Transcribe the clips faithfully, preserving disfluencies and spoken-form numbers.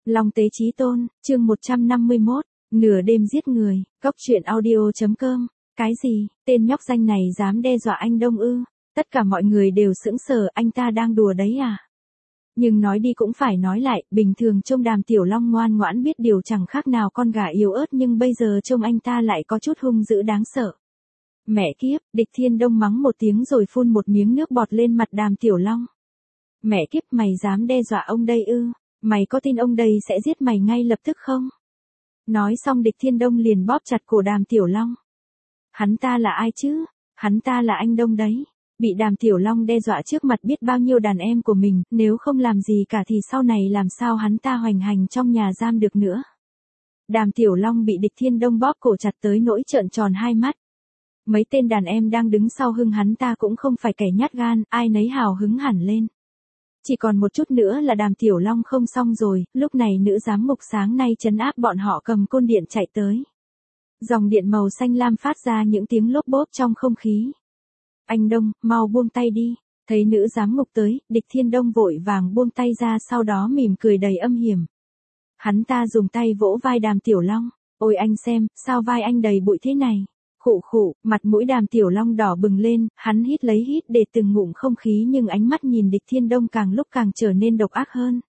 Long Tế Chí Tôn, chương một trăm năm mươi mốt, nửa đêm giết người, cốc truyện audio.com, cái gì, tên nhóc danh này dám đe dọa anh Đông ư, tất cả mọi người đều sững sờ, anh ta đang đùa đấy à? Nhưng nói đi cũng phải nói lại, bình thường trông Đàm Tiểu Long ngoan ngoãn biết điều chẳng khác nào con gà yếu ớt nhưng bây giờ trông anh ta lại có chút hung dữ đáng sợ. Mẹ kiếp, Địch Thiên Đông mắng một tiếng rồi phun một miếng nước bọt lên mặt Đàm Tiểu Long. Mẹ kiếp, mày dám đe dọa ông đây ư? Mày có tin ông đây sẽ giết mày ngay lập tức không? Nói xong Địch Thiên Đông liền bóp chặt cổ Đàm Tiểu Long. Hắn ta là ai chứ? Hắn ta là anh Đông đấy. Bị Đàm Tiểu Long đe dọa trước mặt biết bao nhiêu đàn em của mình, nếu không làm gì cả thì sau này làm sao hắn ta hoành hành trong nhà giam được nữa. Đàm Tiểu Long bị Địch Thiên Đông bóp cổ chặt tới nỗi trợn tròn hai mắt. Mấy tên đàn em đang đứng sau hưng hắn ta cũng không phải kẻ nhát gan, ai nấy hào hứng hẳn lên. Chỉ còn một chút nữa là Đàm Tiểu Long không xong rồi, lúc này nữ giám mục sáng nay trấn áp bọn họ cầm côn điện chạy tới. Dòng điện màu xanh lam phát ra những tiếng lốp bốp trong không khí. Anh Đông, mau buông tay đi. Thấy nữ giám mục tới, Địch Thiên Đông vội vàng buông tay ra sau đó mỉm cười đầy âm hiểm. Hắn ta dùng tay vỗ vai Đàm Tiểu Long. Ôi anh xem, sao vai anh đầy bụi thế này? Khụ khụ, mặt mũi Đàm Tiểu Long đỏ bừng lên, hắn hít lấy hít để từng ngụm không khí nhưng ánh mắt nhìn Địch Thiên Đông càng lúc càng trở nên độc ác hơn.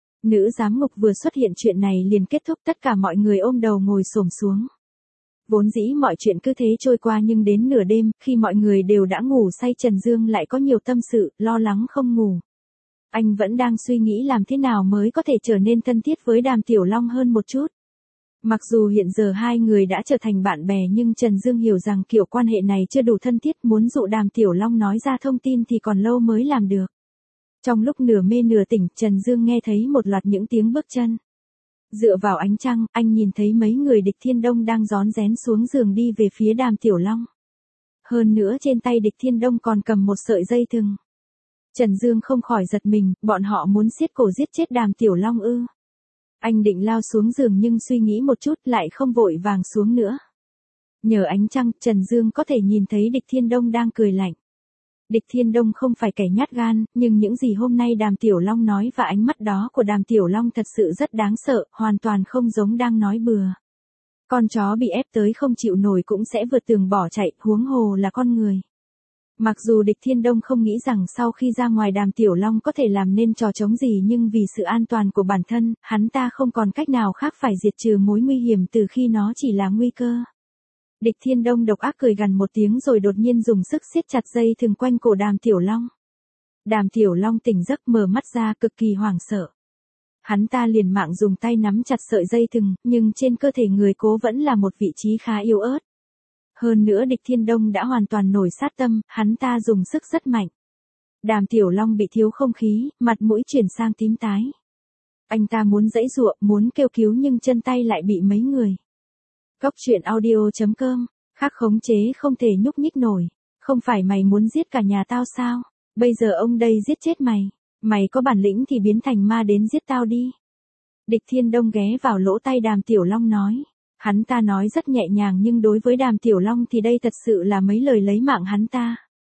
Nữ giám mục vừa xuất hiện chuyện này liền kết thúc, tất cả mọi người ôm đầu ngồi xổm xuống. Vốn dĩ mọi chuyện cứ thế trôi qua nhưng đến nửa đêm, khi mọi người đều đã ngủ say Trần Dương lại có nhiều tâm sự, lo lắng không ngủ. Anh vẫn đang suy nghĩ làm thế nào mới có thể trở nên thân thiết với Đàm Tiểu Long hơn một chút. Mặc dù hiện giờ hai người đã trở thành bạn bè nhưng Trần Dương hiểu rằng kiểu quan hệ này chưa đủ thân thiết, muốn dụ Đàm Tiểu Long nói ra thông tin thì còn lâu mới làm được. Trong lúc nửa mê nửa tỉnh, Trần Dương nghe thấy một loạt những tiếng bước chân. Dựa vào ánh trăng, anh nhìn thấy mấy người Địch Thiên Đông đang rón rén xuống giường đi về phía Đàm Tiểu Long. Hơn nữa trên tay Địch Thiên Đông còn cầm một sợi dây thừng. Trần Dương không khỏi giật mình, bọn họ muốn siết cổ giết chết Đàm Tiểu Long ư? Anh định lao xuống giường nhưng suy nghĩ một chút lại không vội vàng xuống nữa. Nhờ ánh trăng, Trần Dương có thể nhìn thấy Địch Thiên Đông đang cười lạnh. Địch Thiên Đông không phải kẻ nhát gan, nhưng những gì hôm nay Đàm Tiểu Long nói và ánh mắt đó của Đàm Tiểu Long thật sự rất đáng sợ, hoàn toàn không giống đang nói bừa. Con chó bị ép tới không chịu nổi cũng sẽ vượt tường bỏ chạy, huống hồ là con người. Mặc dù Địch Thiên Đông không nghĩ rằng sau khi ra ngoài Đàm Tiểu Long có thể làm nên trò trống gì nhưng vì sự an toàn của bản thân, hắn ta không còn cách nào khác phải diệt trừ mối nguy hiểm từ khi nó chỉ là nguy cơ. Địch Thiên Đông độc ác cười gằn một tiếng rồi đột nhiên dùng sức siết chặt dây thừng quanh cổ Đàm Tiểu Long. Đàm Tiểu Long tỉnh giấc mở mắt ra cực kỳ hoảng sợ. Hắn ta liền mạng dùng tay nắm chặt sợi dây thừng, nhưng trên cơ thể người cố vẫn là một vị trí khá yếu ớt. Hơn nữa Địch Thiên Đông đã hoàn toàn nổi sát tâm, hắn ta dùng sức rất mạnh. Đàm Tiểu Long bị thiếu không khí, mặt mũi chuyển sang tím tái. Anh ta muốn giãy giụa, muốn kêu cứu nhưng chân tay lại bị mấy người. Cốc truyện audio.com, khác khống chế không thể nhúc nhích nổi. Không phải mày muốn giết cả nhà tao sao? Bây giờ ông đây giết chết mày. Mày có bản lĩnh thì biến thành ma đến giết tao đi. Địch Thiên Đông ghé vào lỗ tai Đàm Tiểu Long nói. Hắn ta nói rất nhẹ nhàng nhưng đối với Đàm Tiểu Long thì đây thật sự là mấy lời lấy mạng hắn ta.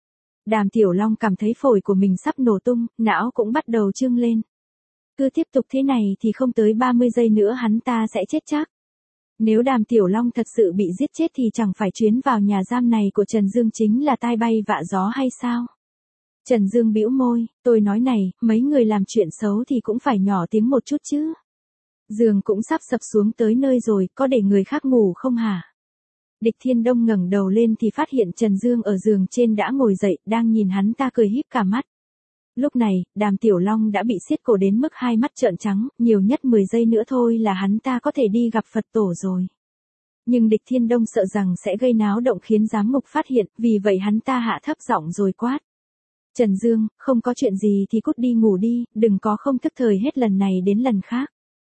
Đàm Tiểu Long cảm thấy phổi của mình sắp nổ tung, não cũng bắt đầu trương lên. Cứ tiếp tục thế này thì không tới ba mươi giây nữa hắn ta sẽ chết chắc. Nếu Đàm Tiểu Long thật sự bị giết chết thì chẳng phải chuyến vào nhà giam này của Trần Dương chính là tai bay vạ gió hay sao? Trần Dương bĩu môi, tôi nói này, mấy người làm chuyện xấu thì cũng phải nhỏ tiếng một chút chứ. Giường cũng sắp sập xuống tới nơi rồi, có để người khác ngủ không hả? Địch Thiên Đông ngẩng đầu lên thì phát hiện Trần Dương ở giường trên đã ngồi dậy, đang nhìn hắn ta cười híp cả mắt. Lúc này, Đàm Tiểu Long đã bị siết cổ đến mức hai mắt trợn trắng, nhiều nhất mười giây nữa thôi là hắn ta có thể đi gặp Phật tổ rồi. Nhưng Địch Thiên Đông sợ rằng sẽ gây náo động khiến giám mục phát hiện, vì vậy hắn ta hạ thấp giọng rồi quát. Trần Dương, không có chuyện gì thì cút đi ngủ đi, đừng có không thức thời hết lần này đến lần khác.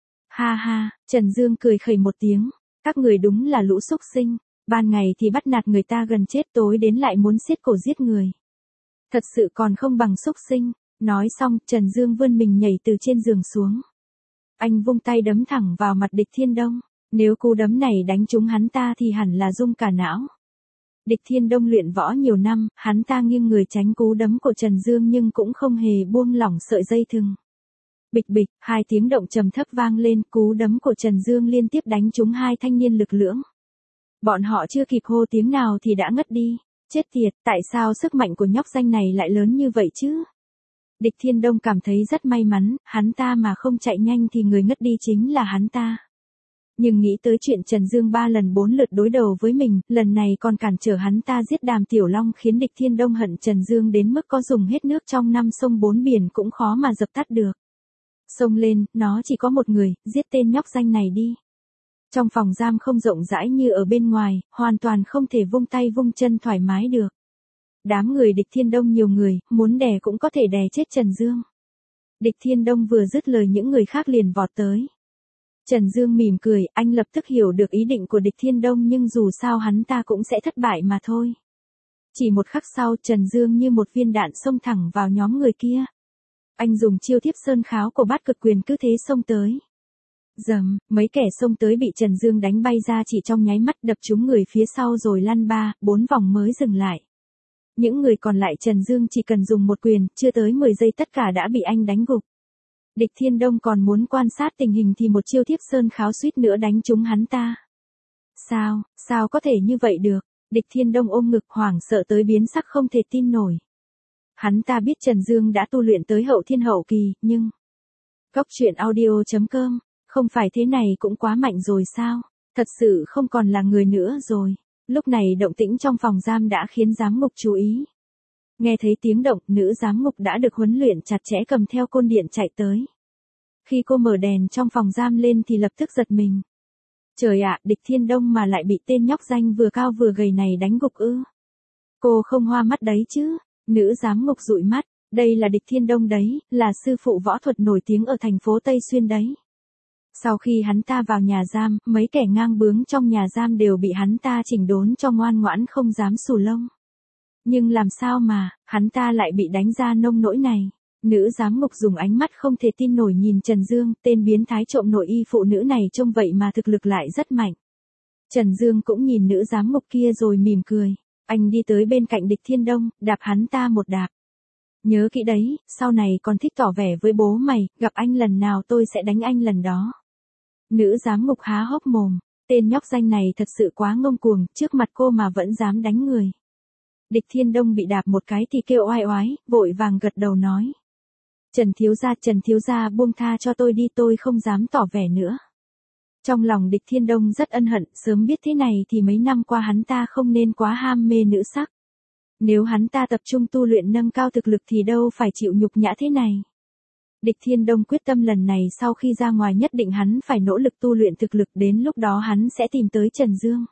Ha ha, Trần Dương cười khẩy một tiếng, các người đúng là lũ xúc sinh, ban ngày thì bắt nạt người ta gần chết tối đến lại muốn siết cổ giết người. Thật sự còn không bằng xúc sinh, nói xong Trần Dương vươn mình nhảy từ trên giường xuống. Anh vung tay đấm thẳng vào mặt Địch Thiên Đông, nếu cú đấm này đánh trúng hắn ta thì hẳn là rung cả não. Địch Thiên Đông luyện võ nhiều năm, hắn ta nghiêng người tránh cú đấm của Trần Dương nhưng cũng không hề buông lỏng sợi dây thừng. Bịch bịch, hai tiếng động trầm thấp vang lên, cú đấm của Trần Dương liên tiếp đánh trúng hai thanh niên lực lưỡng. Bọn họ chưa kịp hô tiếng nào thì đã ngất đi. Chết tiệt, tại sao sức mạnh của nhóc danh này lại lớn như vậy chứ? Địch Thiên Đông cảm thấy rất may mắn, hắn ta mà không chạy nhanh thì người ngất đi chính là hắn ta. Nhưng nghĩ tới chuyện Trần Dương ba lần bốn lượt đối đầu với mình, lần này còn cản trở hắn ta giết Đàm Tiểu Long khiến Địch Thiên Đông hận Trần Dương đến mức có dùng hết nước trong năm sông bốn biển cũng khó mà dập tắt được. Xông lên, nó chỉ có một người, giết tên nhóc danh này đi. Trong phòng giam không rộng rãi như ở bên ngoài, hoàn toàn không thể vung tay vung chân thoải mái được. Đám người Địch Thiên Đông nhiều người, muốn đè cũng có thể đè chết Trần Dương. Địch Thiên Đông vừa dứt lời những người khác liền vọt tới. Trần Dương mỉm cười, anh lập tức hiểu được ý định của Địch Thiên Đông nhưng dù sao hắn ta cũng sẽ thất bại mà thôi. Chỉ một khắc sau Trần Dương như một viên đạn xông thẳng vào nhóm người kia. Anh dùng chiêu Thiếp Sơn Kháo của Bát Cực Quyền cứ thế xông tới. Dầm, mấy kẻ xông tới bị Trần Dương đánh bay ra chỉ trong nháy mắt đập trúng người phía sau rồi lăn ba, bốn vòng mới dừng lại. Những người còn lại Trần Dương chỉ cần dùng một quyền, chưa tới mười giây tất cả đã bị anh đánh gục. Địch Thiên Đông còn muốn quan sát tình hình thì một chiêu Thiếp Sơn Kháo suýt nữa đánh trúng hắn ta. Sao, sao có thể như vậy được? Địch Thiên Đông ôm ngực hoảng sợ tới biến sắc không thể tin nổi. Hắn ta biết Trần Dương đã tu luyện tới hậu thiên hậu kỳ, nhưng... Góc truyện audio chấm com, không phải thế này cũng quá mạnh rồi sao? Thật sự không còn là người nữa rồi. Lúc này động tĩnh trong phòng giam đã khiến giám ngục chú ý. Nghe thấy tiếng động, nữ giám ngục đã được huấn luyện chặt chẽ cầm theo côn điện chạy tới. Khi cô mở đèn trong phòng giam lên thì lập tức giật mình. Trời ạ, Địch Thiên Đông mà lại bị tên nhóc danh vừa cao vừa gầy này đánh gục ư? Cô không hoa mắt đấy chứ? Nữ giám ngục dụi mắt, đây là Địch Thiên Đông đấy, là sư phụ võ thuật nổi tiếng ở thành phố Tây Xuyên đấy. Sau khi hắn ta vào nhà giam, mấy kẻ ngang bướng trong nhà giam đều bị hắn ta chỉnh đốn cho ngoan ngoãn không dám xù lông. Nhưng làm sao mà, hắn ta lại bị đánh ra nông nỗi này. Nữ giám ngục dùng ánh mắt không thể tin nổi nhìn Trần Dương, tên biến thái trộm nội y phụ nữ này trông vậy mà thực lực lại rất mạnh. Trần Dương cũng nhìn nữ giám ngục kia rồi mỉm cười. Anh đi tới bên cạnh Địch Thiên Đông, đạp hắn ta một đạp. Nhớ kỹ đấy, sau này còn thích tỏ vẻ với bố mày, gặp anh lần nào tôi sẽ đánh anh lần đó. Nữ giám ngục há hốc mồm, tên nhóc danh này thật sự quá ngông cuồng, trước mặt cô mà vẫn dám đánh người. Địch Thiên Đông bị đạp một cái thì kêu oai oái, vội vàng gật đầu nói. Trần thiếu gia, Trần thiếu gia buông tha cho tôi đi, tôi không dám tỏ vẻ nữa. Trong lòng Địch Thiên Đông rất ân hận, sớm biết thế này thì mấy năm qua hắn ta không nên quá ham mê nữ sắc. Nếu hắn ta tập trung tu luyện nâng cao thực lực thì đâu phải chịu nhục nhã thế này. Địch Thiên Đông quyết tâm lần này sau khi ra ngoài nhất định hắn phải nỗ lực tu luyện thực lực, đến lúc đó hắn sẽ tìm tới Trần Dương.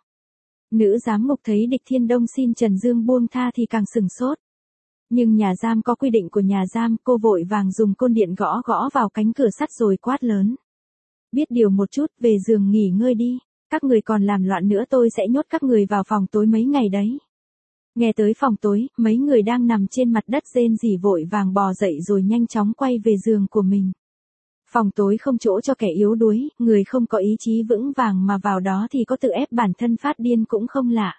Nữ giám ngục thấy Địch Thiên Đông xin Trần Dương buông tha thì càng sửng sốt. Nhưng nhà giam có quy định của nhà giam, cô vội vàng dùng côn điện gõ gõ vào cánh cửa sắt rồi quát lớn. Biết điều một chút, về giường nghỉ ngơi đi, các người còn làm loạn nữa tôi sẽ nhốt các người vào phòng tối mấy ngày đấy. Nghe tới phòng tối, mấy người đang nằm trên mặt đất rên rỉ vội vàng bò dậy rồi nhanh chóng quay về giường của mình. Phòng tối không chỗ cho kẻ yếu đuối, người không có ý chí vững vàng mà vào đó thì có tự ép bản thân phát điên cũng không lạ.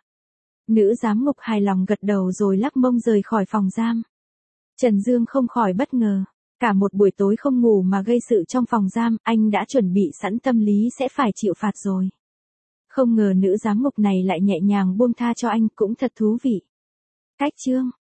Nữ giám ngục hài lòng gật đầu rồi lắc mông rời khỏi phòng giam. Trần Dương không khỏi bất ngờ. Cả một buổi tối không ngủ mà gây sự trong phòng giam, anh đã chuẩn bị sẵn tâm lý sẽ phải chịu phạt rồi. Không ngờ nữ giám ngục này lại nhẹ nhàng buông tha cho anh, cũng thật thú vị. Cách chương